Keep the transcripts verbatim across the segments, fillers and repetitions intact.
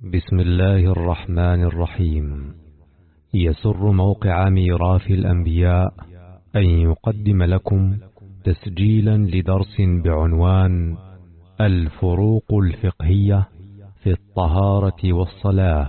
بسم الله الرحمن الرحيم. يسر موقع ميراث الأنبياء أن يقدم لكم تسجيلا لدرس بعنوان الفروق الفقهية في الطهارة والصلاة،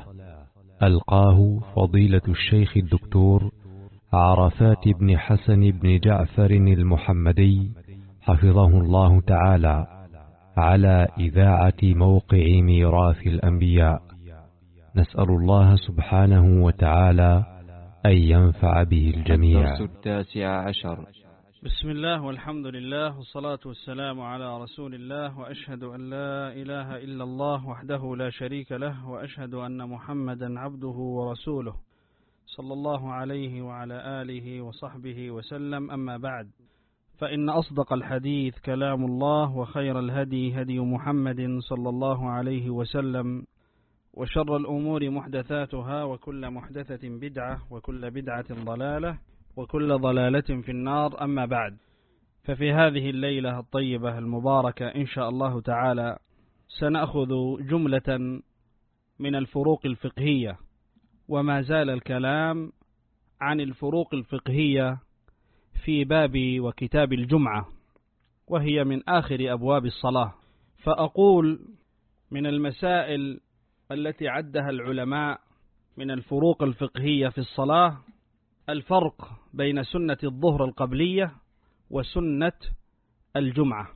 ألقاه فضيلة الشيخ الدكتور عرفات بن حسن بن جعفر المحمدي حفظه الله تعالى على إذاعة موقع ميراث الأنبياء. نسأل الله سبحانه وتعالى أن ينفع به الجميع. الدرس التاسع عشر. بسم الله والحمد لله والصلاة والسلام على رسول الله، وأشهد أن لا إله إلا الله وحده لا شريك له، وأشهد أن محمدا عبده ورسوله صلى الله عليه وعلى آله وصحبه وسلم. أما بعد، فإن أصدق الحديث كلام الله، وخير الهدي هدي محمد صلى الله عليه وسلم، وشر الأمور محدثاتها، وكل محدثة بدعة، وكل بدعة ضلالة، وكل ضلالة في النار. أما بعد، ففي هذه الليلة الطيبة المباركة إن شاء الله تعالى سنأخذ جملة من الفروق الفقهية، وما زال الكلام عن الفروق الفقهية في باب وكتاب الجمعة، وهي من آخر أبواب الصلاة. فأقول من المسائل التي عدها العلماء من الفروق الفقهية في الصلاة الفرق بين سنة الظهر القبلية وسنة الجمعة.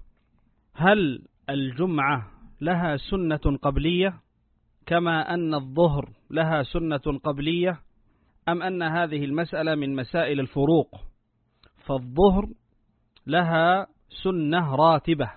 هل الجمعة لها سنة قبلية كما أن الظهر لها سنة قبلية، أم أن هذه المسألة من مسائل الفروق؟ فالظهر لها سنة راتبة،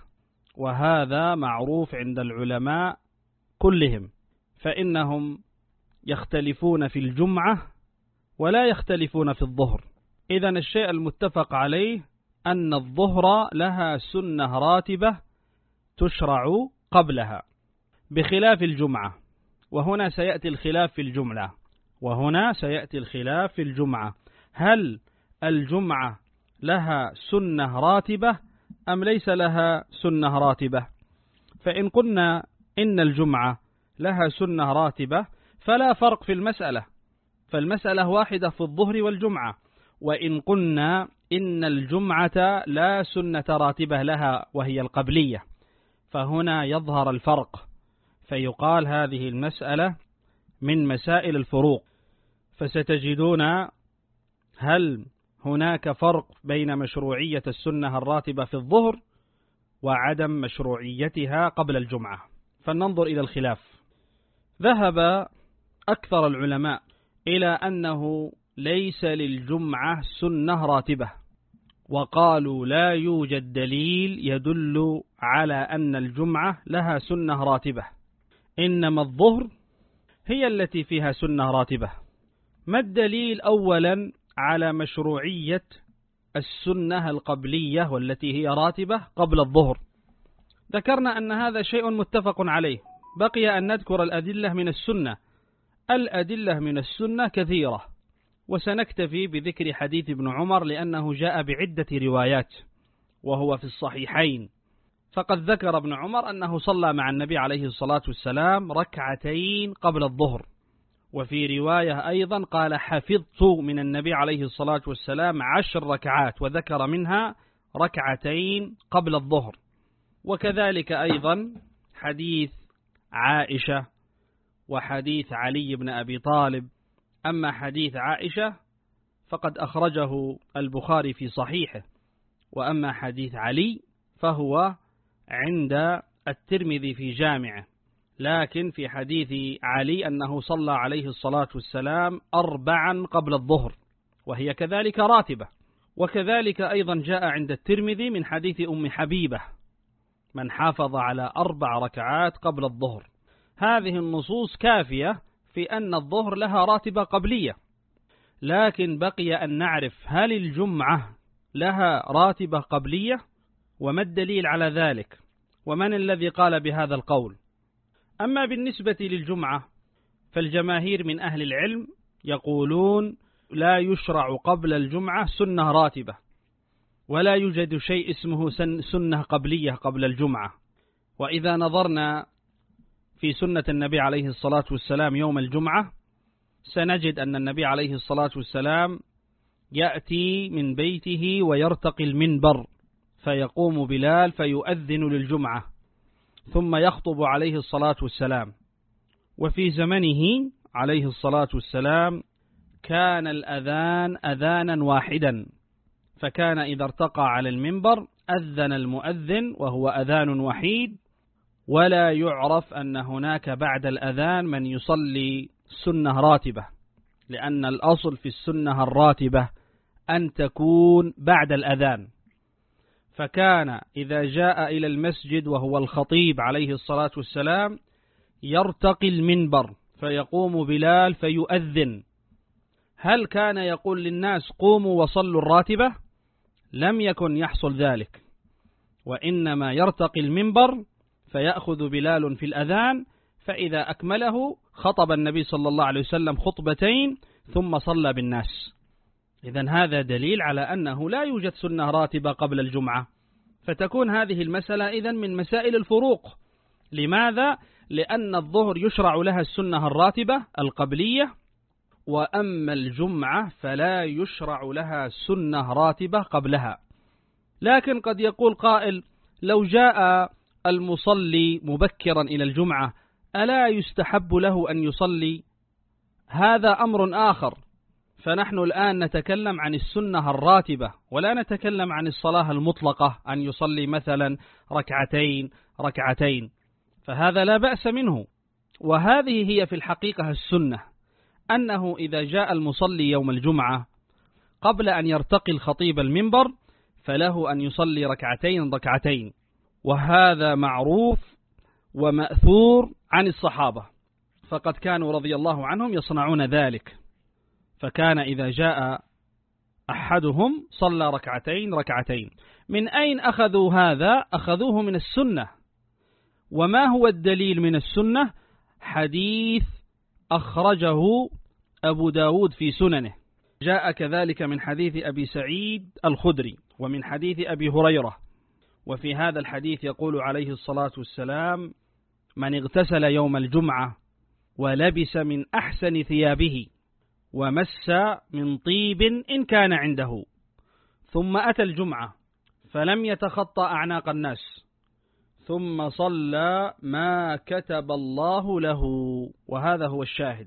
وهذا معروف عند العلماء كلهم، فإنهم يختلفون في الجمعة ولا يختلفون في الظهر. إذن الشيء المتفق عليه أن الظهر لها سنة راتبة تشرع قبلها، بخلاف الجمعة. وهنا سيأتي الخلاف في الجملة وهنا سيأتي الخلاف في الجمعة هل الجمعة لها سنة راتبة أم ليس لها سنة راتبة؟ فإن قلنا إن الجمعة لها سنة راتبة فلا فرق في المسألة، فالمسألة واحدة في الظهر والجمعة. وإن قلنا إن الجمعة لا سنة راتبة لها وهي القبلية، فهنا يظهر الفرق، فيقال هذه المسألة من مسائل الفروق. فستجدون هل هناك فرق بين مشروعية السنة الراتبة في الظهر وعدم مشروعيتها قبل الجمعة. فلننظر إلى الخلاف. ذهب أكثر العلماء إلى أنه ليس للجمعة سنة راتبة، وقالوا لا يوجد دليل يدل على أن الجمعة لها سنة راتبة، إنما الظهر هي التي فيها سنة راتبة. ما الدليل أولا على مشروعية السنة القبلية والتي هي راتبة قبل الظهر؟ ذكرنا أن هذا شيء متفق عليه، بقي أن نذكر الأدلة من السنة. الأدلة من السنة كثيرة، وسنكتفي بذكر حديث ابن عمر لأنه جاء بعدة روايات وهو في الصحيحين. فقد ذكر ابن عمر أنه صلى مع النبي عليه الصلاة والسلام ركعتين قبل الظهر، وفي رواية أيضا قال حفظت من النبي عليه الصلاة والسلام عشر ركعات، وذكر منها ركعتين قبل الظهر. وكذلك أيضا حديث عائشة وحديث علي بن أبي طالب. أما حديث عائشة فقد أخرجه البخاري في صحيحه، وأما حديث علي فهو عند الترمذي في جامعه. لكن في حديث علي أنه صلى عليه الصلاة والسلام أربعا قبل الظهر، وهي كذلك راتبة. وكذلك أيضا جاء عند الترمذي من حديث أم حبيبة من حافظ على أربع ركعات قبل الظهر. هذه النصوص كافية في أن الظهر لها راتبة قبلية، لكن بقي أن نعرف هل الجمعة لها راتبة قبلية، وما الدليل على ذلك، ومن الذي قال بهذا القول. أما بالنسبة للجمعة فالجماهير من أهل العلم يقولون لا يشرع قبل الجمعة سنة راتبة، ولا يوجد شيء اسمه سنة قبلية قبل الجمعة. وإذا نظرنا في سنة النبي عليه الصلاة والسلام يوم الجمعة سنجد أن النبي عليه الصلاة والسلام يأتي من بيته ويرتقي المنبر، فيقوم بلال فيؤذن للجمعة ثم يخطب عليه الصلاة والسلام. وفي زمنه عليه الصلاة والسلام كان الأذان أذانا واحدا، فكان إذا ارتقى على المنبر أذن المؤذن وهو أذان وحيد، ولا يعرف أن هناك بعد الأذان من يصلي سنة راتبة، لأن الأصل في السنة الراتبة أن تكون بعد الأذان. فكان إذا جاء إلى المسجد وهو الخطيب عليه الصلاة والسلام يرتقي المنبر فيقوم بلال فيؤذن. هل كان يقول للناس قوموا وصلوا الراتبة؟ لم يكن يحصل ذلك، وإنما يرتقي المنبر فيأخذ بلال في الأذان، فإذا أكمله خطب النبي صلى الله عليه وسلم خطبتين ثم صلى بالناس. إذن هذا دليل على أنه لا يوجد سنة راتبة قبل الجمعة، فتكون هذه المسألة إذن من مسائل الفروق. لماذا؟ لأن الظهر يشرع لها السنة الراتبة القبلية، وأما الجمعة فلا يشرع لها سنة راتبة قبلها. لكن قد يقول قائل: لو جاء المصلي مبكرا إلى الجمعة ألا يستحب له أن يصلي؟ هذا أمر آخر، فنحن الآن نتكلم عن السنة الراتبة ولا نتكلم عن الصلاة المطلقة أن يصلي مثلا ركعتين ركعتين، فهذا لا بأس منه. وهذه هي في الحقيقة السنة، أنه إذا جاء المصلي يوم الجمعة قبل أن يرتقي الخطيب المنبر فله أن يصلي ركعتين ركعتين، وهذا معروف ومأثور عن الصحابة، فقد كانوا رضي الله عنهم يصنعون ذلك. فكان إذا جاء أحدهم صلى ركعتين ركعتين. من أين أخذوا هذا؟ أخذوه من السنة. وما هو الدليل من السنة؟ حديث أخرجه أبو داود في سننه، جاء كذلك من حديث أبي سعيد الخدري ومن حديث أبي هريرة. وفي هذا الحديث يقول عليه الصلاة والسلام: من اغتسل يوم الجمعة ولبس من أحسن ثيابه ومس من طيب إن كان عنده، ثم أتى الجمعة فلم يتخطى أعناق الناس، ثم صلى ما كتب الله له، وهذا هو الشاهد،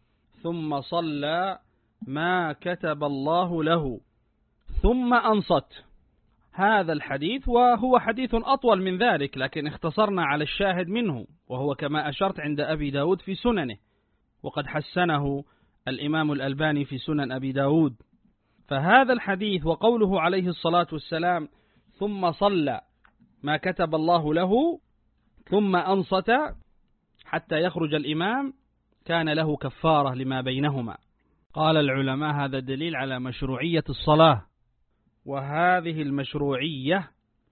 ثم صلى ما كتب الله له ثم أنصت. هذا الحديث وهو حديث أطول من ذلك، لكن اختصرنا على الشاهد منه، وهو كما أشرت عند أبي داود في سننه، وقد حسنه الإمام الألباني في سنن أبي داود. فهذا الحديث وقوله عليه الصلاة والسلام ثم صلى ما كتب الله له ثم أنصت حتى يخرج الإمام كان له كفارة لما بينهما. قال العلماء: هذا دليل على مشروعية الصلاة، وهذه المشروعية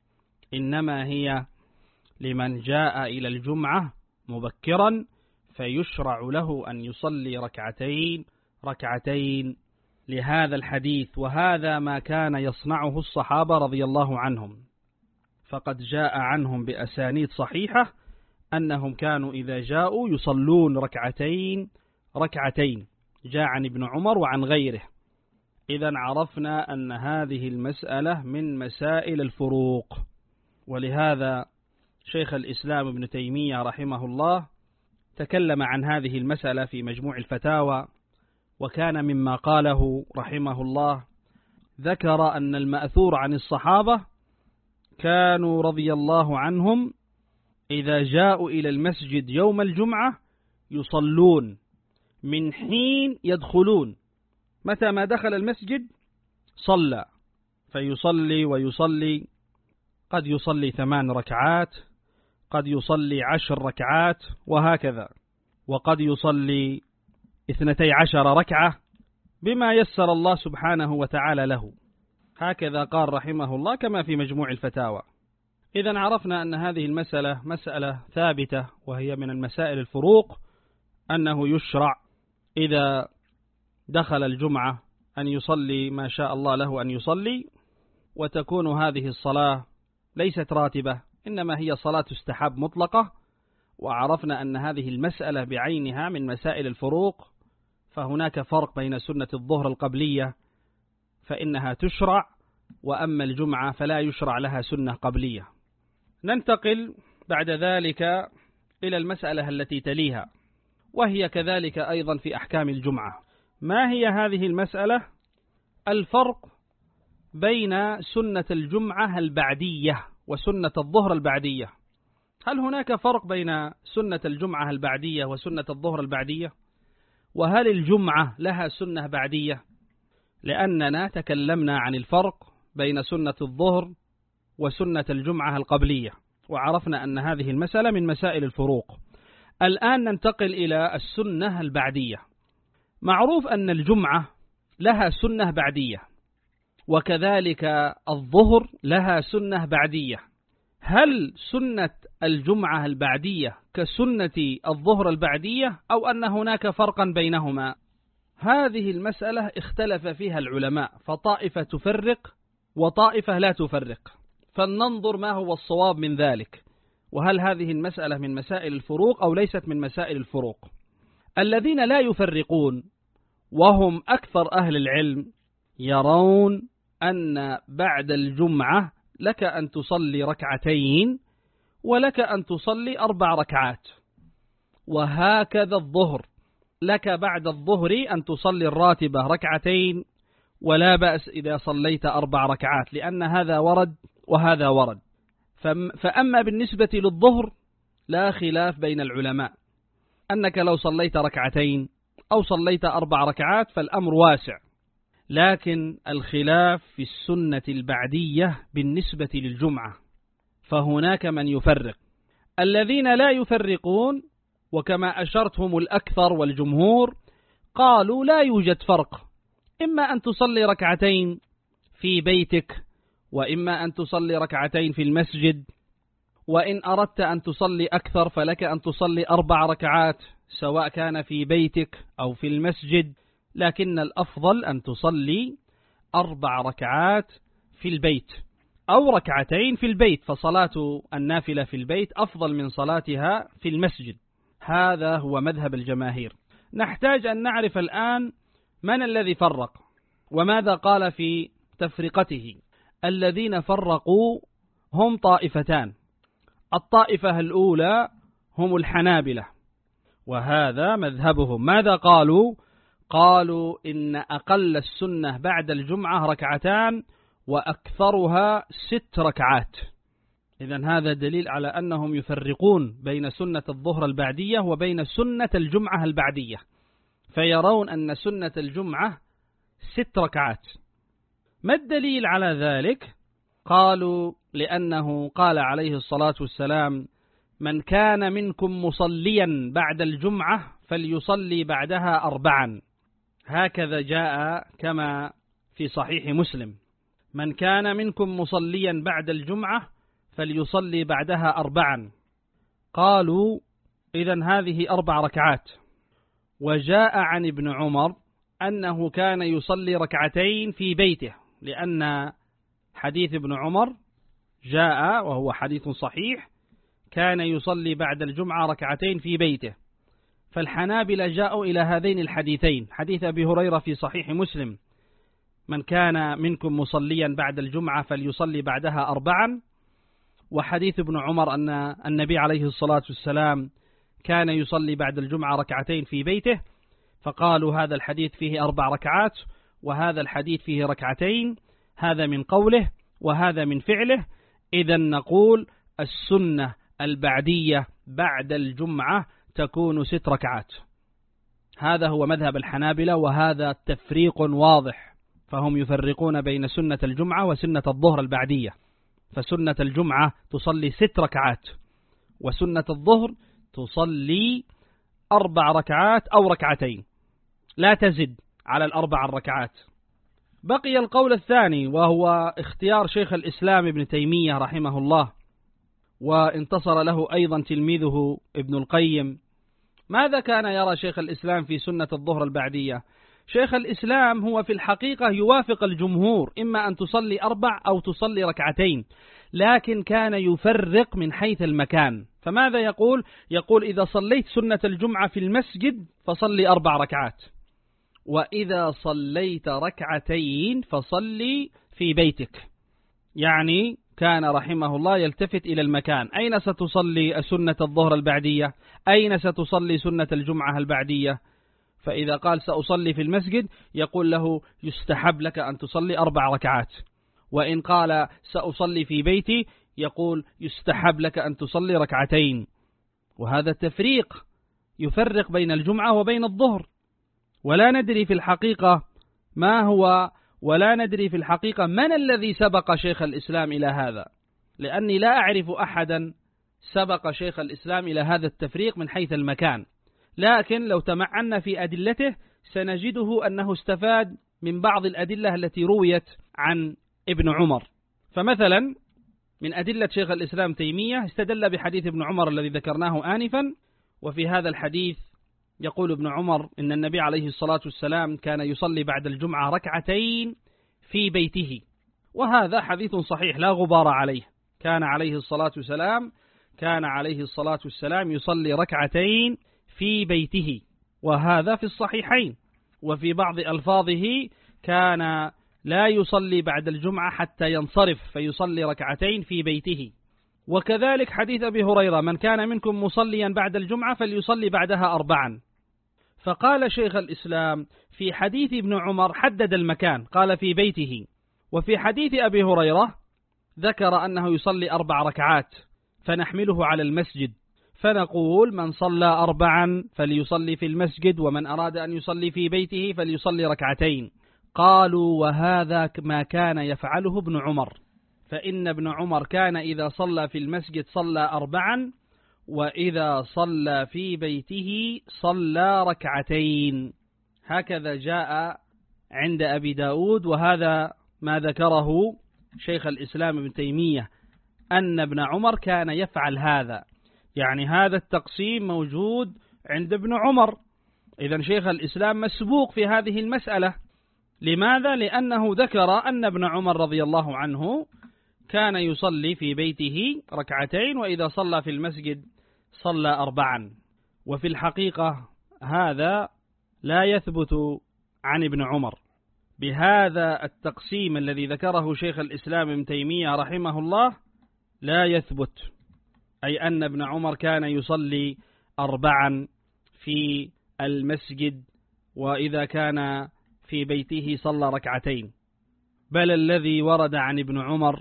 إنما هي لمن جاء إلى الجمعة مبكرا فيشرع له أن يصلي ركعتين ركعتين لهذا الحديث، وهذا ما كان يصنعه الصحابة رضي الله عنهم. فقد جاء عنهم بأسانيد صحيحة أنهم كانوا إذا جاءوا يصلون ركعتين ركعتين، جاء عن ابن عمر وعن غيره. إذن عرفنا أن هذه المسألة من مسائل الفروق. ولهذا شيخ الإسلام ابن تيمية رحمه الله تكلم عن هذه المسألة في مجموع الفتاوى، وكان مما قاله رحمه الله ذكر أن المأثور عن الصحابة كانوا رضي الله عنهم إذا جاءوا إلى المسجد يوم الجمعة يصلون من حين يدخلون، متى ما دخل المسجد صلى، فيصلي ويصلي، قد يصلي ثمان ركعات، قد يصلي عشر ركعات، وهكذا، وقد يصلي اثنتي عشر ركعة بما يسر الله سبحانه وتعالى له. هكذا قال رحمه الله كما في مجموع الفتاوى. إذن عرفنا أن هذه المسألة مسألة ثابتة، وهي من المسائل الفروق، أنه يشرع إذا دخل الجمعة أن يصلي ما شاء الله له أن يصلي، وتكون هذه الصلاة ليست راتبة، إنما هي صلاة استحاب مطلقة، وعرفنا أن هذه المسألة بعينها من مسائل الفروق، فهناك فرق بين سنة الظهر القبلية فإنها تشرع، وأما الجمعة فلا يشرع لها سنة قبلية. ننتقل بعد ذلك إلى المسألة التي تليها، وهي كذلك أيضا في أحكام الجمعة. ما هي هذه المسألة؟ الفرق بين سنة الجمعة البعدية وسنة الظهر البعدية. هل هناك فرق بين سنة الجمعة البعدية وسنة الظهر البعدية؟ وهل الجمعة لها سنة بعدية؟ لأننا تكلمنا عن الفرق بين سنة الظهر وسنة الجمعة القبلية، وعرفنا أن هذه المسألة من مسائل الفروق. الآن ننتقل إلى السنة البعدية. معروف أن الجمعة لها سنة بعدية، وكذلك الظهر لها سنة بعدية. هل سنة الجمعة البعدية كسنة الظهر البعدية، أو أن هناك فرقا بينهما؟ هذه المسألة اختلف فيها العلماء، فطائفة تفرق وطائفة لا تفرق، فلننظر ما هو الصواب من ذلك، وهل هذه المسألة من مسائل الفروق أو ليست من مسائل الفروق. الذين لا يفرقون وهم أكثر أهل العلم يرون أن بعد الجمعة لك أن تصلي ركعتين ولك أن تصلي أربع ركعات، وهكذا الظهر، لك بعد الظهر أن تصلي الراتبة ركعتين ولا بأس إذا صليت أربع ركعات، لأن هذا ورد وهذا ورد. فأما بالنسبة للظهر لا خلاف بين العلماء، أنك لو صليت ركعتين أو صليت أربع ركعات فالأمر واسع، لكن الخلاف في السنة البعدية بالنسبة للجمعة، فهناك من يفرق. الذين لا يفرقون وكما أشرت هم الأكثر والجمهور قالوا لا يوجد فرق، إما أن تصلي ركعتين في بيتك وإما أن تصلي ركعتين في المسجد، وإن أردت أن تصلي أكثر فلك أن تصلي أربع ركعات سواء كان في بيتك أو في المسجد، لكن الأفضل أن تصلي أربع ركعات في البيت أو ركعتين في البيت، فصلاة النافلة في البيت أفضل من صلاتها في المسجد. هذا هو مذهب الجماهير. نحتاج أن نعرف الآن من الذي فرق وماذا قال في تفرقته. الذين فرقوا هم طائفتان. الطائفة الأولى هم الحنابلة، وهذا مذهبهم. ماذا قالوا؟ قالوا إن أقل السنة بعد الجمعة ركعتان وأكثرها ست ركعات. إذن هذا دليل على أنهم يفرقون بين سنة الظهر البعدية وبين سنة الجمعة البعدية، فيرون أن سنة الجمعة ست ركعات. ما الدليل على ذلك؟ قالوا لأنه قال عليه الصلاة والسلام: من كان منكم مصليا بعد الجمعة فليصلي بعدها أربعا. هكذا جاء كما في صحيح مسلم: من كان منكم مصليا بعد الجمعة فليصلي بعدها أربعا. قالوا إذن هذه أربع ركعات. وجاء عن ابن عمر أنه كان يصلي ركعتين في بيته، لأن حديث ابن عمر جاء وهو حديث صحيح كان يصلي بعد الجمعة ركعتين في بيته. فالحنابلة جاءوا إلى هذين الحديثين، حديث أبي هريرة في صحيح مسلم: من كان منكم مصليا بعد الجمعة فليصلي بعدها أربعا، وحديث ابن عمر أن النبي عليه الصلاة والسلام كان يصلي بعد الجمعة ركعتين في بيته، فقالوا هذا الحديث فيه أربع ركعات وهذا الحديث فيه ركعتين، هذا من قوله وهذا من فعله. إذن نقول السنة البعدية بعد الجمعة تكون ست ركعات. هذا هو مذهب الحنابلة، وهذا تفريق واضح، فهم يفرقون بين سنة الجمعة وسنة الظهر البعدية. فسنة الجمعة تصلي ست ركعات، وسنة الظهر تصلي أربع ركعات أو ركعتين، لا تزد على الأربع الركعات. بقي القول الثاني، وهو اختيار شيخ الإسلام ابن تيمية رحمه الله، وانتصر له أيضا تلميذه ابن القيم. ماذا كان يرى شيخ الإسلام في سنة الظهر البعدية؟ شيخ الإسلام هو في الحقيقة يوافق الجمهور، إما أن تصلي أربع أو تصلي ركعتين، لكن كان يفرق من حيث المكان. فماذا يقول؟ يقول إذا صليت سنة الجمعة في المسجد فصلي أربع ركعات، وإذا صليت ركعتين فصلي في بيتك. يعني كان رحمه الله يلتفت إلى المكان، أين ستصلي سنة الظهر البعدية، أين ستصلي سنة الجمعة البعدية. فإذا قال سأصلي في المسجد يقول له يستحب لك أن تصلي أربع ركعات، وإن قال سأصلي في بيتي يقول يستحب لك أن تصلي ركعتين. وهذا التفريق يفرق بين الجمعة وبين الظهر، ولا ندري في الحقيقة ما هو، ولا ندري في الحقيقة من الذي سبق شيخ الإسلام إلى هذا، لأني لا أعرف أحدا سبق شيخ الإسلام إلى هذا التفريق من حيث المكان. لكن لو تمعنا في أدلته سنجده أنه استفاد من بعض الأدلة التي رويت عن ابن عمر. فمثلا من أدلة شيخ الإسلام تيمية استدل بحديث ابن عمر الذي ذكرناه آنفا، وفي هذا الحديث يقول ابن عمر إن النبي عليه الصلاة والسلام كان يصلي بعد الجمعة ركعتين في بيته، وهذا حديث صحيح لا غبار عليه. كان عليه الصلاة والسلام كان عليه الصلاة والسلام يصلي ركعتين في بيته، وهذا في الصحيحين. وفي بعض ألفاظه كان لا يصلي بعد الجمعة حتى ينصرف فيصلي ركعتين في بيته. وكذلك حديث أبي هريرة من كان منكم مصليا بعد الجمعة فليصلي بعدها أربعا. فقال شيخ الإسلام في حديث ابن عمر حدد المكان، قال في بيته، وفي حديث أبي هريرة ذكر أنه يصلي أربع ركعات، فنحمله على المسجد، فنقول من صلى أربعا فليصلي في المسجد، ومن أراد أن يصلي في بيته فليصلي ركعتين. قالوا وهذا ما كان يفعله ابن عمر، فإن ابن عمر كان إذا صلى في المسجد صلى أربعا، وإذا صلى في بيته صلى ركعتين. هكذا جاء عند أبي داود، وهذا ما ذكره شيخ الإسلام ابن تيمية أن ابن عمر كان يفعل هذا، يعني هذا التقسيم موجود عند ابن عمر. إذن شيخ الإسلام مسبوق في هذه المسألة. لماذا؟ لأنه ذكر أن ابن عمر رضي الله عنه كان يصلي في بيته ركعتين، وإذا صلى في المسجد صلى أربعا. وفي الحقيقة هذا لا يثبت عن ابن عمر بهذا التقسيم الذي ذكره شيخ الإسلام ابن تيمية رحمه الله، لا يثبت، أي أن ابن عمر كان يصلي أربعا في المسجد، وإذا كان في بيته صلى ركعتين. بل الذي ورد عن ابن عمر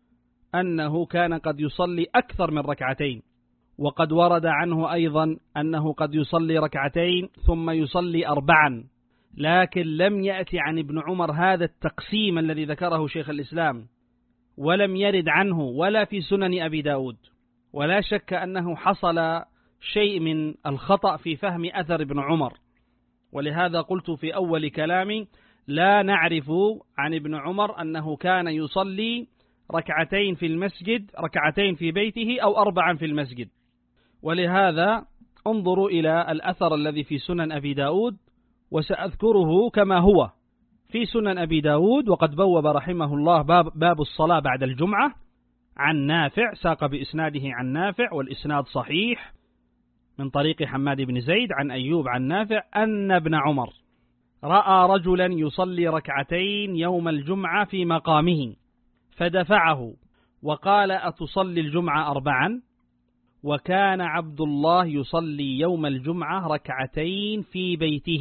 أنه كان قد يصلي أكثر من ركعتين، وقد ورد عنه أيضا أنه قد يصلي ركعتين ثم يصلي أربعا، لكن لم يأتي عن ابن عمر هذا التقسيم الذي ذكره شيخ الإسلام، ولم يرد عنه ولا في سنن أبي داود. ولا شك أنه حصل شيء من الخطأ في فهم أثر ابن عمر، ولهذا قلت في أول كلامي لا نعرف عن ابن عمر أنه كان يصلي ركعتين في المسجد، ركعتين في بيته، أو أربعا في المسجد. ولهذا انظروا إلى الأثر الذي في سنن أبي داود، وسأذكره كما هو في سنن أبي داود. وقد بوب رحمه الله باب, باب الصلاة بعد الجمعة عن نافع، ساق بإسناده عن نافع، والإسناد صحيح من طريق حماد بن زيد عن أيوب عن نافع أن ابن عمر رأى رجلا يصلي ركعتين يوم الجمعة في مقامه فدفعه وقال أتصلي الجمعة أربعا؟ وكان عبد الله يصلي يوم الجمعة ركعتين في بيته،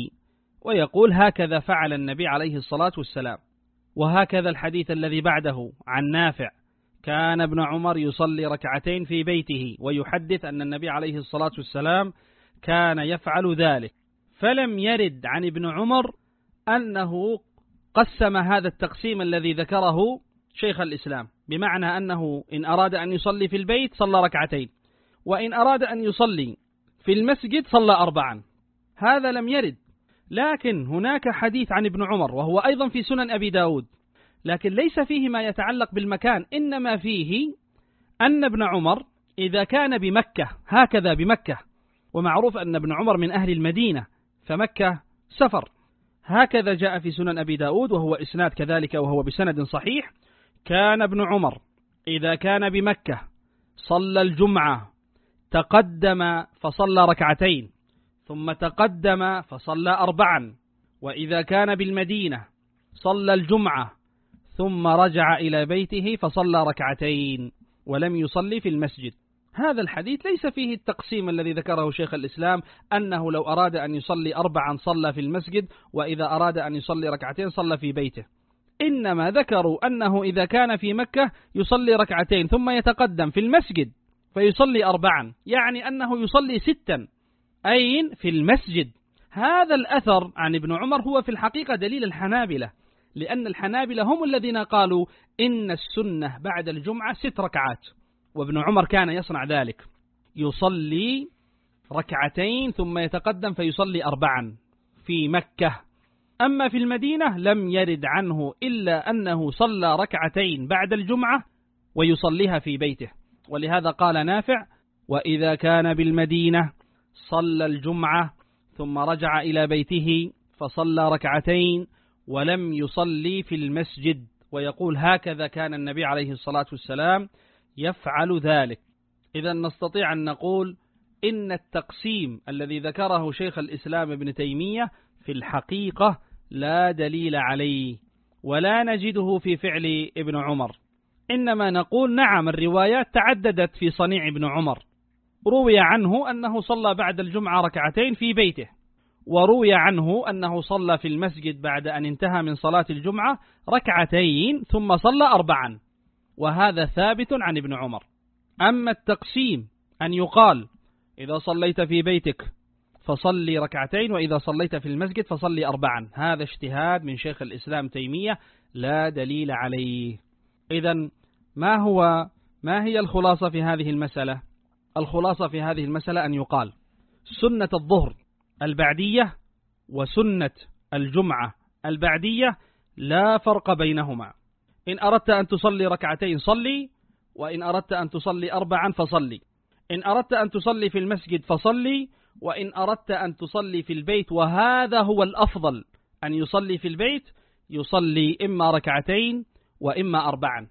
ويقول هكذا فعل النبي عليه الصلاة والسلام. وهكذا الحديث الذي بعده عن نافع كان ابن عمر يصلي ركعتين في بيته، ويحدث أن النبي عليه الصلاة والسلام كان يفعل ذلك. فلم يرد عن ابن عمر أنه قسم هذا التقسيم الذي ذكره شيخ الإسلام، بمعنى أنه إن أراد أن يصلي في البيت صلى ركعتين، وإن أراد أن يصلي في المسجد صلى أربعا. هذا لم يرد. لكن هناك حديث عن ابن عمر وهو أيضا في سنن أبي داود، لكن ليس فيه ما يتعلق بالمكان، إنما فيه أن ابن عمر إذا كان بمكة، هكذا بمكة، ومعروف أن ابن عمر من أهل المدينة، فمكة سفر، هكذا جاء في سنن أبي داود وهو إسناد كذلك وهو بسند صحيح: كان ابن عمر إذا كان بمكة صلى الجمعة تقدم فصلى ركعتين ثم تقدم فصلى أربعا، وإذا كان بالمدينة صلى الجمعة ثم رجع إلى بيته فصلى ركعتين ولم يصلي في المسجد. هذا الحديث ليس فيه التقسيم الذي ذكره شيخ الإسلام أنه لو أراد أن يصلي أربعا صلى في المسجد وإذا أراد أن يصلي ركعتين صلى في بيته، إنما ذكروا أنه إذا كان في مكة يصلي ركعتين ثم يتقدم في المسجد فيصلي أربعا، يعني أنه يصلي ستا أين في المسجد. هذا الأثر عن ابن عمر هو في الحقيقة دليل الحنابلة، لأن الحنابلة هم الذين قالوا إن السنة بعد الجمعة ست ركعات، وابن عمر كان يصنع ذلك، يصلي ركعتين ثم يتقدم فيصلي أربعا في مكة. أما في المدينة لم يرد عنه إلا أنه صلى ركعتين بعد الجمعة ويصليها في بيته، ولهذا قال نافع: وإذا كان بالمدينة صلى الجمعة ثم رجع إلى بيته فصلى ركعتين ولم يصلي في المسجد، ويقول هكذا كان النبي عليه الصلاة والسلام يفعل ذلك. إذا نستطيع أن نقول إن التقسيم الذي ذكره شيخ الإسلام ابن تيمية في الحقيقة لا دليل عليه ولا نجده في فعل ابن عمر، إنما نقول نعم الروايات تعددت في صنيع ابن عمر. روي عنه أنه صلى بعد الجمعة ركعتين في بيته، وروي عنه أنه صلى في المسجد بعد أن انتهى من صلاة الجمعة ركعتين ثم صلى أربعا، وهذا ثابت عن ابن عمر. أما التقسيم أن يقال إذا صليت في بيتك فصلي ركعتين وإذا صليت في المسجد فصلي أربعا، هذا اجتهاد من شيخ الإسلام تيمية لا دليل عليه. إذن ما هو ما هي الخلاصة في هذه المسألة؟ الخلاصة في هذه المسألة أن يقال سنة الظهر البعدية وسنة الجمعة البعدية لا فرق بينهما. إن أردت أن تصلي ركعتين صلي، وإن أردت أن تصلي أربعا فصلي، إن أردت أن تصلي في المسجد فصلي، وإن أردت أن تصلي في البيت، وهذا هو الأفضل أن يصلي في البيت، يصلي إما ركعتين وإما أربعا،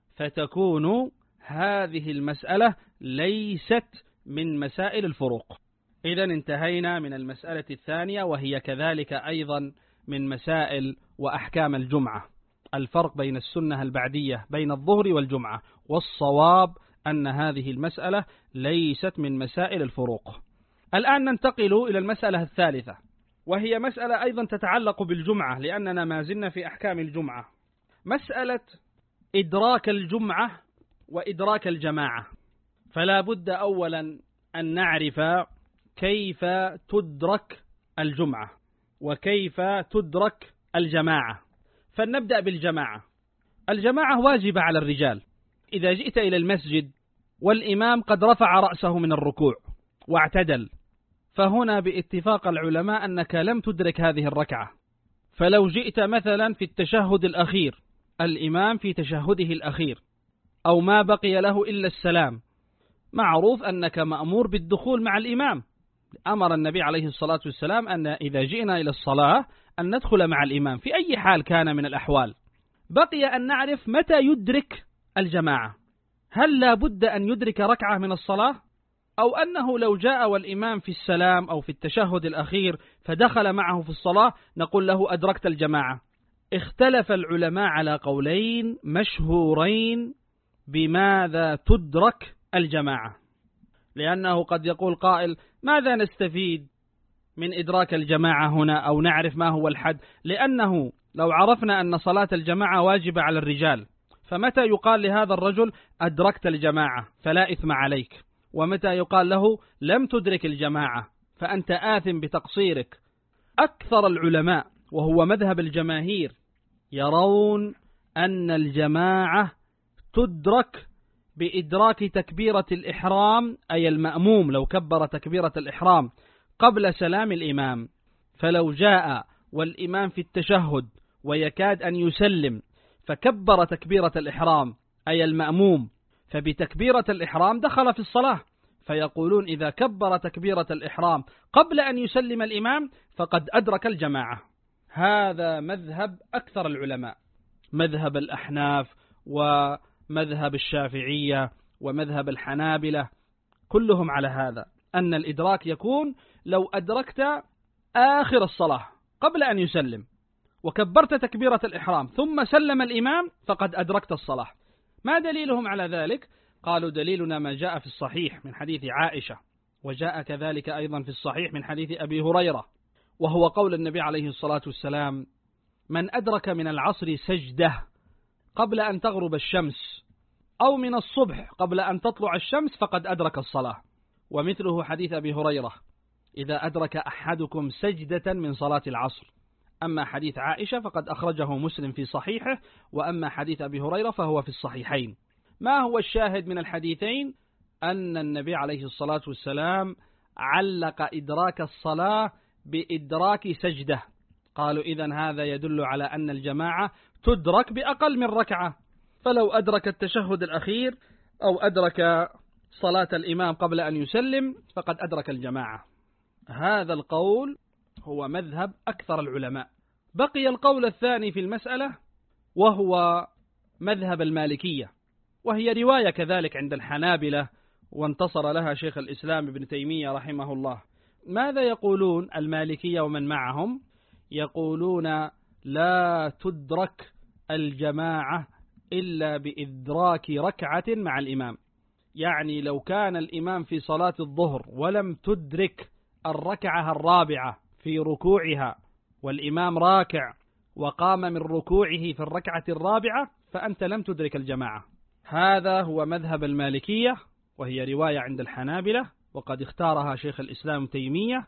فتكون هذه المسألة ليست من مسائل الفروق. إذن انتهينا من المسألة الثانية، وهي كذلك أيضا من مسائل وأحكام الجمعة، الفرق بين السنة البعدية بين الظهر والجمعة، والصواب أن هذه المسألة ليست من مسائل الفروق. الآن ننتقل إلى المسألة الثالثة، وهي مسألة أيضا تتعلق بالجمعة، لأننا ما زلنا في أحكام الجمعة. مسألة إدراك الجمعة وإدراك الجماعة. فلا بد أولا أن نعرف كيف تدرك الجمعة وكيف تدرك الجماعة. فلنبدأ بالجماعة. الجماعة واجبة على الرجال. إذا جئت إلى المسجد والإمام قد رفع رأسه من الركوع واعتدل، فهنا باتفاق العلماء أنك لم تدرك هذه الركعة. فلو جئت مثلا في التشهد الأخير، الإمام في تشهده الأخير، أو ما بقي له إلا السلام، معروف أنك مأمور بالدخول مع الإمام. أمر النبي عليه الصلاة والسلام أن إذا جئنا إلى الصلاة أن ندخل مع الإمام في أي حال كان من الأحوال. بقي أن نعرف متى يدرك الجماعة. هل لا بد أن يدرك ركعة من الصلاة، أو أنه لو جاء والإمام في السلام أو في التشهد الأخير فدخل معه في الصلاة نقول له أدركت الجماعة؟ اختلف العلماء على قولين مشهورين بماذا تدرك الجماعة، لأنه قد يقول قائل ماذا نستفيد من إدراك الجماعة هنا، أو نعرف ما هو الحد، لأنه لو عرفنا أن صلاة الجماعة واجبة على الرجال فمتى يقال لهذا الرجل أدركت الجماعة فلا إثم عليك، ومتى يقال له لم تدرك الجماعة فأنت آثم بتقصيرك. أكثر العلماء وهو مذهب الجماهير يرون أن الجماعة تدرك بإدراك تكبيرة الإحرام، أي المأموم لو كبر تكبيرة الإحرام قبل سلام الإمام، فلو جاء والإمام في التشهد ويكاد أن يسلم فكبر تكبيرة الإحرام أي المأموم، فبتكبيرة الإحرام دخل في الصلاة، فيقولون إذا كبر تكبيرة الإحرام قبل أن يسلم الإمام فقد أدرك الجماعة. هذا مذهب أكثر العلماء، مذهب الأحناف ومذهب الشافعية ومذهب الحنابلة كلهم على هذا، أن الإدراك يكون لو أدركت آخر الصلاة قبل أن يسلم وكبرت تكبيرة الإحرام ثم سلم الإمام فقد أدركت الصلاة. ما دليلهم على ذلك؟ قالوا دليلنا ما جاء في الصحيح من حديث عائشة، وجاء كذلك أيضا في الصحيح من حديث أبي هريرة، وهو قول النبي عليه الصلاة والسلام: من أدرك من العصر سجدة قبل أن تغرب الشمس أو من الصبح قبل أن تطلع الشمس فقد أدرك الصلاة. ومثله حديث أبي هريرة: إذا أدرك أحدكم سجدة من صلاة العصر. أما حديث عائشة فقد أخرجه مسلم في صحيحه، وأما حديث أبي هريرة فهو في الصحيحين. ما هو الشاهد من الحديثين؟ أن النبي عليه الصلاة والسلام علق إدراك الصلاة بإدراك سجدة. قالوا إذن هذا يدل على أن الجماعة تدرك بأقل من ركعة، فلو أدرك التشهد الأخير أو أدرك صلاة الإمام قبل أن يسلم فقد أدرك الجماعة. هذا القول هو مذهب أكثر العلماء. بقي القول الثاني في المسألة وهو مذهب المالكية، وهي رواية كذلك عند الحنابلة وانتصر لها شيخ الإسلام ابن تيمية رحمه الله. ماذا يقولون المالكية ومن معهم؟ يقولون لا تدرك الجماعة إلا بإدراك ركعة مع الإمام. يعني لو كان الإمام في صلاة الظهر ولم تدرك الركعة الرابعة في ركوعها والإمام راكع وقام من ركوعه في الركعة الرابعة فأنت لم تدرك الجماعة. هذا هو مذهب المالكية، وهي رواية عند الحنابلة وقد اختارها شيخ الإسلام تيمية.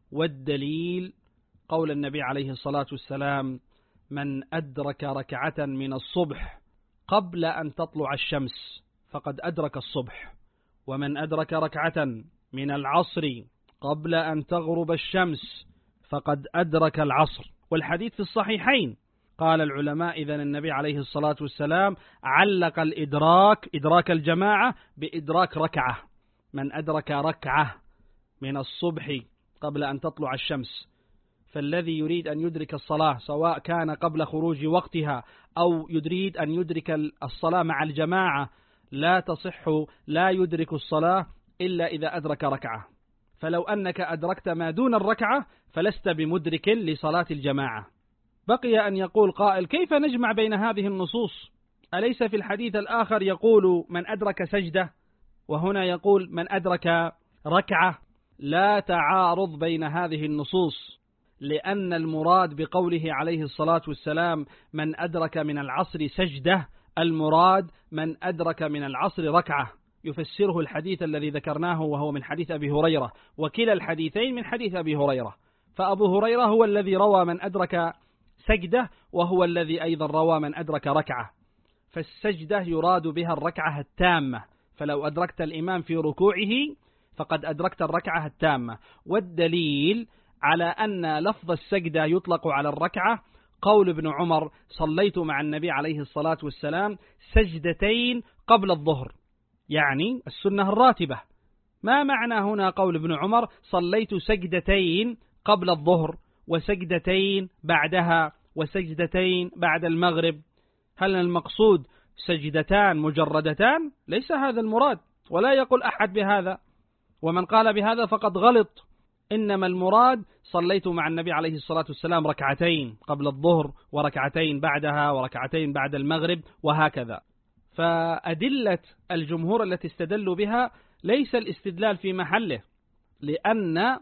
والدليل قول النبي عليه الصلاة والسلام: من أدرك ركعة من الصبح قبل أن تطلع الشمس فقد أدرك الصبح، ومن أدرك ركعة من العصر قبل أن تغرب الشمس فقد أدرك العصر. والحديث في الصحيحين. قال العلماء إذن النبي عليه الصلاة والسلام علق الإدراك إدراك الجماعة بإدراك ركعة. من أدرك ركعة من الصبح قبل أن تطلع الشمس، فالذي يريد أن يدرك الصلاة سواء كان قبل خروج وقتها أو يريد أن يدرك الصلاة مع الجماعة لا تصح، لا يدرك الصلاة إلا إذا أدرك ركعة. فلو أنك أدركت ما دون الركعة فلست بمدرك لصلاة الجماعة. بقي أن يقول قائل: كيف نجمع بين هذه النصوص؟ أليس في الحديث الآخر يقول من أدرك سجدة وهنا يقول من أدرك ركعة؟ لا تعارض بين هذه النصوص، لأن المراد بقوله عليه الصلاة والسلام من أدرك من العصر سجدة المراد من أدرك من العصر ركعة، يفسره الحديث الذي ذكرناه وهو من حديث أبي هريرة، وكلا الحديثين من حديث أبي هريرة. فأبو هريرة هو الذي روى من أدرك سجدة، وهو الذي أيضا روى من أدرك ركعة. فالسجدة يراد بها الركعة التامة، فلو أدركت الإمام في ركوعه فقد أدركت الركعة التامة. والدليل على أن لفظ السجدة يطلق على الركعة قول ابن عمر: صليت مع النبي عليه الصلاة والسلام سجدتين قبل الظهر، يعني السنة الراتبة. ما معنى هنا قول ابن عمر صليت سجدتين قبل الظهر وسجدتين بعدها وسجدتين بعد المغرب؟ هل المقصود سجدتان مجردتان؟ ليس هذا المراد، ولا يقول أحد بهذا، ومن قال بهذا فقد غلط. إنما المراد صليت مع النبي عليه الصلاة والسلام ركعتين قبل الظهر وركعتين بعدها وركعتين بعد المغرب وهكذا. فأدلة الجمهور التي استدلوا بها ليس الاستدلال في محله، لأن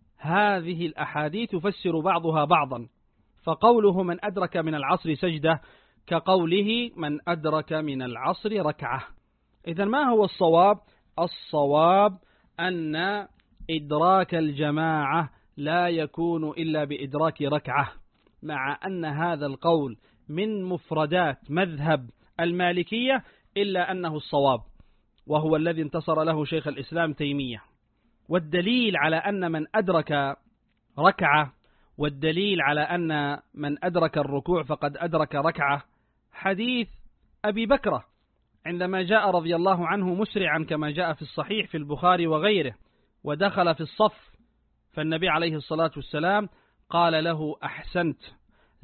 هذه الأحاديث تفسر بعضها بعضا. فقوله من أدرك من العصر سجدة كقوله من أدرك من العصر ركعة. إذن ما هو الصواب؟ الصواب أن إدراك الجماعة لا يكون إلا بإدراك ركعة، مع أن هذا القول من مفردات مذهب المالكية إلا أنه الصواب، وهو الذي انتصر له شيخ الإسلام تيمية. والدليل على أن من أدرك ركعة، والدليل على أن من أدرك الركوع فقد أدرك ركعة حديث أبي بكرة عندما جاء رضي الله عنه مسرعا كما جاء في الصحيح في البخاري وغيره، ودخل في الصف، فالنبي عليه الصلاة والسلام قال له: أحسنت،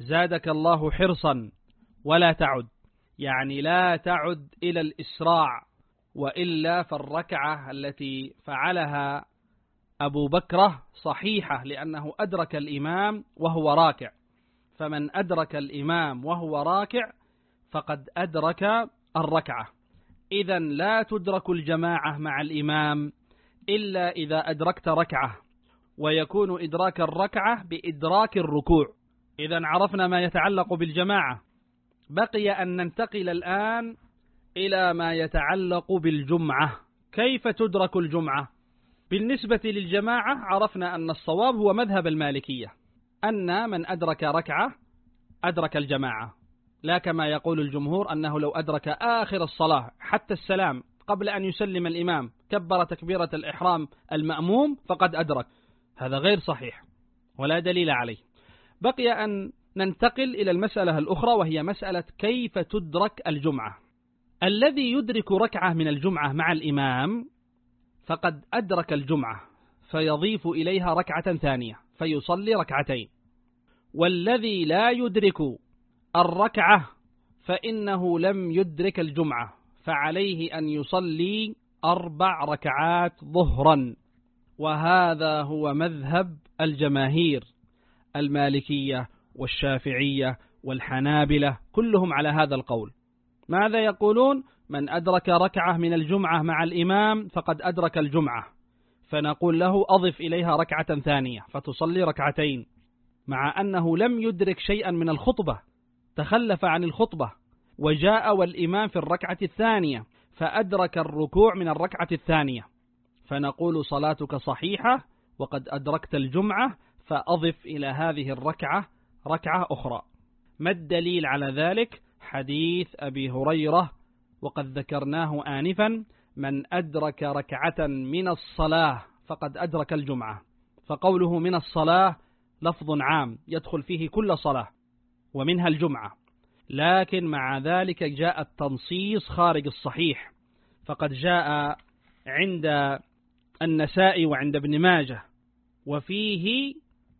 زادك الله حرصا ولا تعد، يعني لا تعد إلى الإسراع، وإلا فالركعة التي فعلها أبو بكر صحيحة لأنه أدرك الإمام وهو راكع، فمن أدرك الإمام وهو راكع فقد أدرك الركعة. إذن لا تدرك الجماعة مع الإمام إلا إذا أدركت ركعة، ويكون إدراك الركعة بإدراك الركوع. إذن عرفنا ما يتعلق بالجماعة، بقي أن ننتقل الآن إلى ما يتعلق بالجمعة. كيف تدرك الجمعة؟ بالنسبة للجماعة عرفنا أن الصواب هو مذهب المالكية، أن من أدرك ركعة أدرك الجماعة، لا كما يقول الجمهور أنه لو أدرك آخر الصلاة حتى السلام قبل أن يسلم الإمام كبر تكبيرة الإحرام المأموم فقد أدرك. هذا غير صحيح ولا دليل عليه. بقي أن ننتقل إلى المسألة الأخرى، وهي مسألة كيف تدرك الجمعة. الذي يدرك ركعة من الجمعة مع الإمام فقد أدرك الجمعة، فيضيف إليها ركعة ثانية فيصلي ركعتين. والذي لا يدرك الركعة فإنه لم يدرك الجمعة، فعليه أن يصلي أربع ركعات ظهرا. وهذا هو مذهب الجماهير، المالكية والشافعية والحنابلة كلهم على هذا القول. ماذا يقولون؟ من أدرك ركعة من الجمعة مع الإمام فقد أدرك الجمعة، فنقول له أضف إليها ركعة ثانية فتصلي ركعتين، مع أنه لم يدرك شيئا من الخطبة، تخلف عن الخطبة وجاء والإمام في الركعة الثانية فأدرك الركوع من الركعة الثانية، فنقول صلاتك صحيحة وقد أدركت الجمعة، فأضف إلى هذه الركعة ركعة أخرى. ما الدليل على ذلك؟ حديث أبي هريرة وقد ذكرناه آنفا: من أدرك ركعة من الصلاة فقد أدرك الجمعة. فقوله من الصلاة لفظ عام يدخل فيه كل صلاة ومنها الجمعة، لكن مع ذلك جاء التنصيص خارج الصحيح، فقد جاء عند النسائي وعند ابن ماجه، وفيه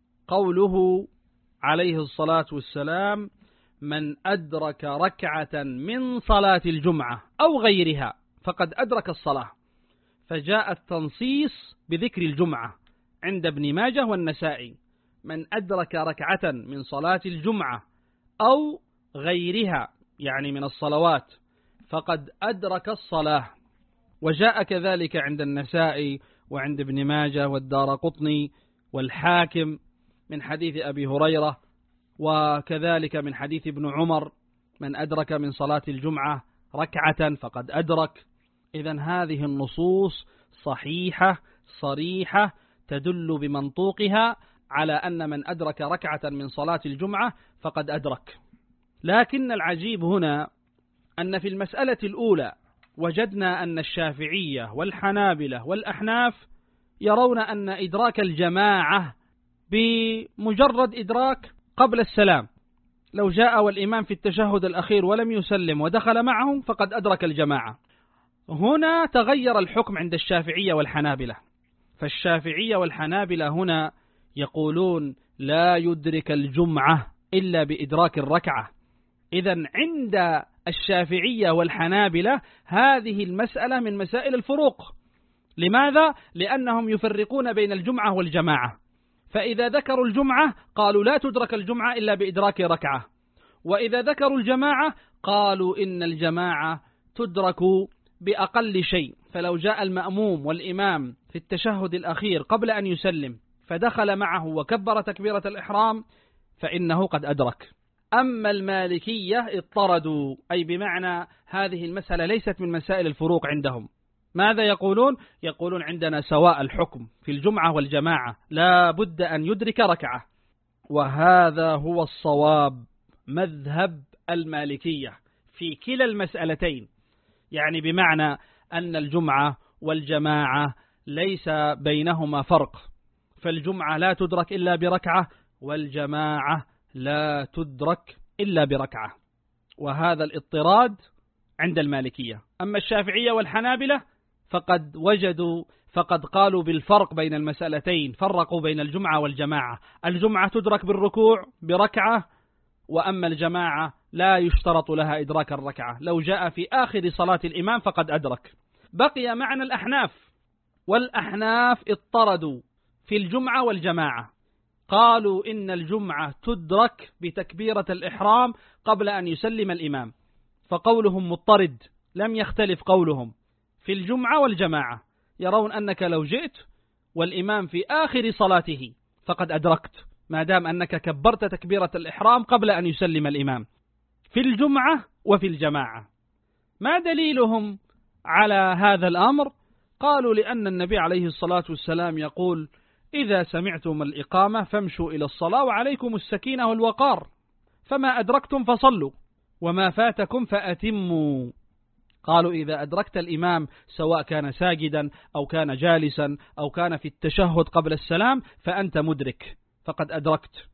قوله عليه الصلاة والسلام: من أدرك ركعة من صلاة الجمعة أو غيرها فقد أدرك الصلاة. فجاء التنصيص بذكر الجمعة عند ابن ماجه والنسائي: من أدرك ركعة من صلاة الجمعة أو غيرها، يعني من الصلوات، فقد أدرك الصلاة. وجاء كذلك عند النسائي وعند ابن ماجه والدارقطني والحاكم من حديث أبي هريرة، وكذلك من حديث ابن عمر: من أدرك من صلاة الجمعة ركعة فقد أدرك. إذن هذه النصوص صحيحة صريحة تدل بمنطوقها على أن من أدرك ركعة من صلاة الجمعة فقد أدرك. لكن العجيب هنا أن في المسألة الأولى وجدنا أن الشافعية والحنابلة والأحناف يرون أن إدراك الجماعة بمجرد إدراك قبل السلام، لو جاء والإمام في التشهد الأخير ولم يسلم ودخل معهم فقد أدرك الجماعة. هنا تغير الحكم عند الشافعية والحنابلة، فالشافعية والحنابلة هنا يقولون لا يدرك الجمعة إلا بإدراك الركعة. إذن عند الشافعية والحنابلة هذه المسألة من مسائل الفروق. لماذا؟ لأنهم يفرقون بين الجمعة والجماعة، فإذا ذكروا الجمعة قالوا لا تدرك الجمعة إلا بإدراك ركعة، وإذا ذكروا الجماعة قالوا إن الجماعة تدرك بأقل شيء، فلو جاء المأموم والإمام في التشهد الأخير قبل أن يسلم فدخل معه وكبر تكبيرة الإحرام فإنه قد أدرك. أما المالكية اضطردوا، أي بمعنى هذه المسألة ليست من مسائل الفروق عندهم. ماذا يقولون؟ يقولون عندنا سواء الحكم في الجمعة والجماعة، لا بد أن يدرك ركعة. وهذا هو الصواب، مذهب المالكية في كلا المسألتين، يعني بمعنى أن الجمعة والجماعة ليس بينهما فرق، فالجمعة لا تدرك إلا بركعة والجماعة لا تدرك إلا بركعة. وهذا الاضطراد عند المالكية. أما الشافعية والحنابلة فقد وجدوا فقد قالوا بالفرق بين المسألتين، فرقوا بين الجمعة والجماعة. الجمعة تدرك بالركوع بركعة وأما الجماعة لا يشترط لها إدراك الركعة، لو جاء في آخر صلاة الإمام فقد أدرك. بقي معنا الأحناف، والأحناف اضطردوا في الجمعة والجماعة، قالوا إن الجمعة تدرك بتكبيرة الإحرام قبل أن يسلم الإمام، فقولهم مضطرد لم يختلف قولهم في الجمعة والجماعة، يرون أنك لو جئت والإمام في آخر صلاته فقد أدركت، ما دام أنك كبرت تكبيرة الإحرام قبل أن يسلم الإمام في الجمعة وفي الجماعة. ما دليلهم على هذا الأمر؟ قالوا لأن النبي عليه الصلاة والسلام يقول: إذا سمعتم الإقامة فامشوا إلى الصلاة وعليكم السكينة والوقار، فما أدركتم فصلوا وما فاتكم فأتموا. قالوا إذا أدركت الإمام سواء كان ساجدا أو كان جالسا أو كان في التشهد قبل السلام فأنت مدرك، فقد أدركت.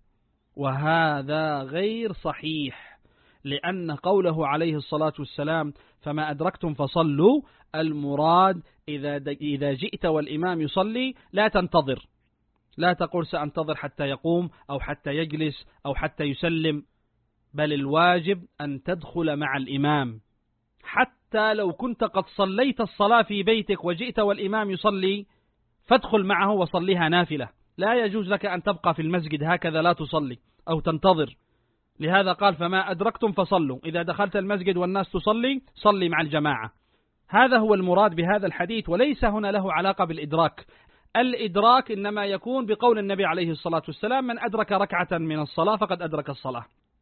وهذا غير صحيح، لأن قوله عليه الصلاة والسلام فما أدركتم فصلوا، المراد إذا إذا جئت والإمام يصلي لا تنتظر، لا تقول سأنتظر حتى يقوم أو حتى يجلس أو حتى يسلم، بل الواجب أن تدخل مع الإمام، حتى لو كنت قد صليت الصلاة في بيتك وجئت والإمام يصلي فادخل معه وصليها نافلة، لا يجوز لك أن تبقى في المسجد هكذا لا تصلي أو تنتظر. لهذا قال فما أدركتم فصلوا، إذا دخلت المسجد والناس تصلي صلي مع الجماعة. هذا هو المراد بهذا الحديث، وليس هنا له علاقة بالإدراك. الإدراك إنما يكون بقول النبي عليه الصلاة والسلام: من أدرك ركعة من الصلاة فقد أدرك الصلاة.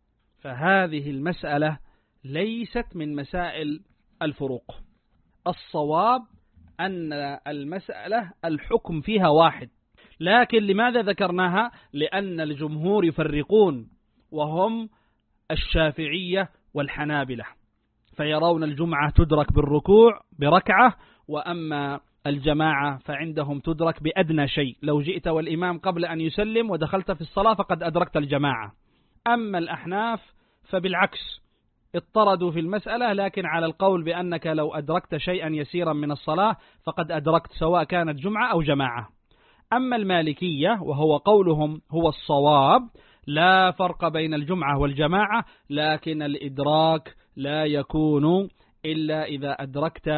فهذه المسألة ليست من مسائل الفروق. الصواب أن المسألة الحكم فيها واحد، لكن لماذا ذكرناها؟ لأن الجمهور يفرقون، وهم الشافعية والحنابلة، فيرون الجمعة تدرك بالركوع بركعة، وأما الجماعة فعندهم تدرك بأدنى شيء، لو جئت والإمام قبل أن يسلم ودخلت في الصلاة فقد أدركت الجماعة. أما الأحناف فبالعكس، اضطردوا في المسألة، لكن على القول بأنك لو أدركت شيئا يسيرا من الصلاة فقد أدركت، سواء كانت جمعة أو جماعة. أما المالكية وهو قولهم هو الصواب، لا فرق بين الجمعة والجماعة، لكن الإدراك لا يكون إلا إذا أدركت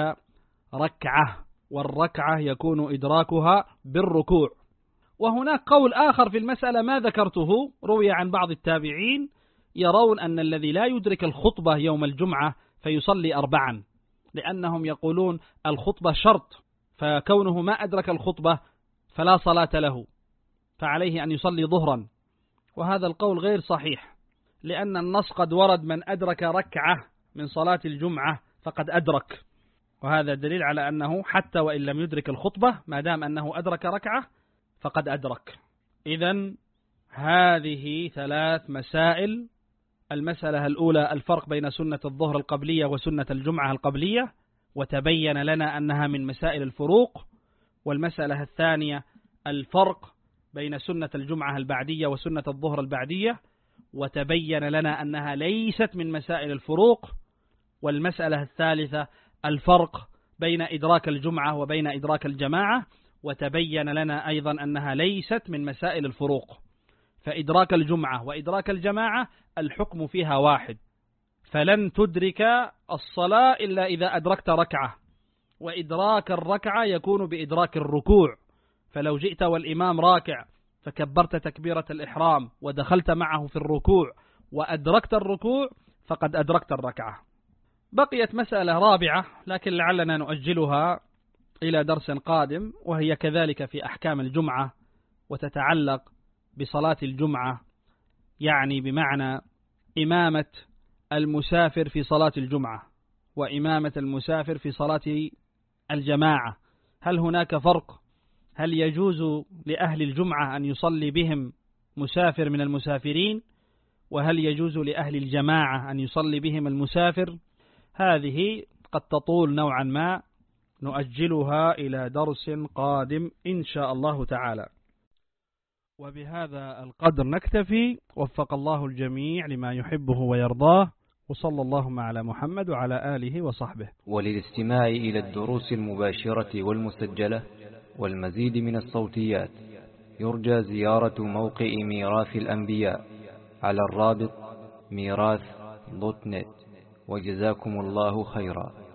ركعة، والركعة يكون إدراكها بالركوع. وهناك قول آخر في المسألة ما ذكرته، روي عن بعض التابعين يرون أن الذي لا يدرك الخطبة يوم الجمعة فيصلي أربعا، لأنهم يقولون الخطبة شرط، فكونه ما أدرك الخطبة فلا صلاة له، فعليه أن يصلي ظهرا. وهذا القول غير صحيح، لأن النص قد ورد من أدرك ركعة من صلاة الجمعة فقد أدرك، وهذا دليل على أنه حتى وإن لم يدرك الخطبة ما دام أنه أدرك ركعة فقد أدرك. إذن هذه ثلاث مسائل. المسألة الأولى الفرق بين سنة الظهر القبلية وسنة الجمعة القبلية، وتبين لنا أنها من مسائل الفروق. والمسألة الثانية الفرق بين سنة الجمعة البعدية وسنة الظهر البعدية، وتبين لنا أنها ليست من مسائل الفروق. والمسألة الثالثة الفرق بين إدراك الجمعة وبين إدراك الجماعة، وتبين لنا أيضا أنها ليست من مسائل الفروق. فإدراك الجمعة وإدراك الجماعة الحكم فيها واحد، فلن تدرك الصلاة إلا إذا أدركت ركعة، وإدراك الركعة يكون بإدراك الركوع. فلو جئت والإمام راكع فكبرت تكبيرة الإحرام ودخلت معه في الركوع وأدركت الركوع فقد أدركت الركعة. بقيت مسألة رابعة لكن لعلنا نؤجلها إلى درس قادم، وهي كذلك في أحكام الجمعة، وتتعلق بصلاة الجمعة، يعني بمعنى إمامة المسافر في صلاة الجمعة وإمامة المسافر في صلاة الجماعة. هل هناك فرق؟ هل يجوز لأهل الجمعة أن يصلي بهم مسافر من المسافرين؟ وهل يجوز لأهل الجماعة أن يصلي بهم المسافر؟ هذه قد تطول نوعا ما، نؤجلها إلى درس قادم إن شاء الله تعالى. وبهذا القدر نكتفي، وفق الله الجميع لما يحبه ويرضاه، وصلى اللهم على محمد وعلى آله وصحبه. وللاستماع إلى الدروس المباشرة والمسجلة والمزيد من الصوتيات يرجى زيارة موقع ميراث الأنبياء على الرابط ميراث دوت نت. وجزاكم الله خيرا.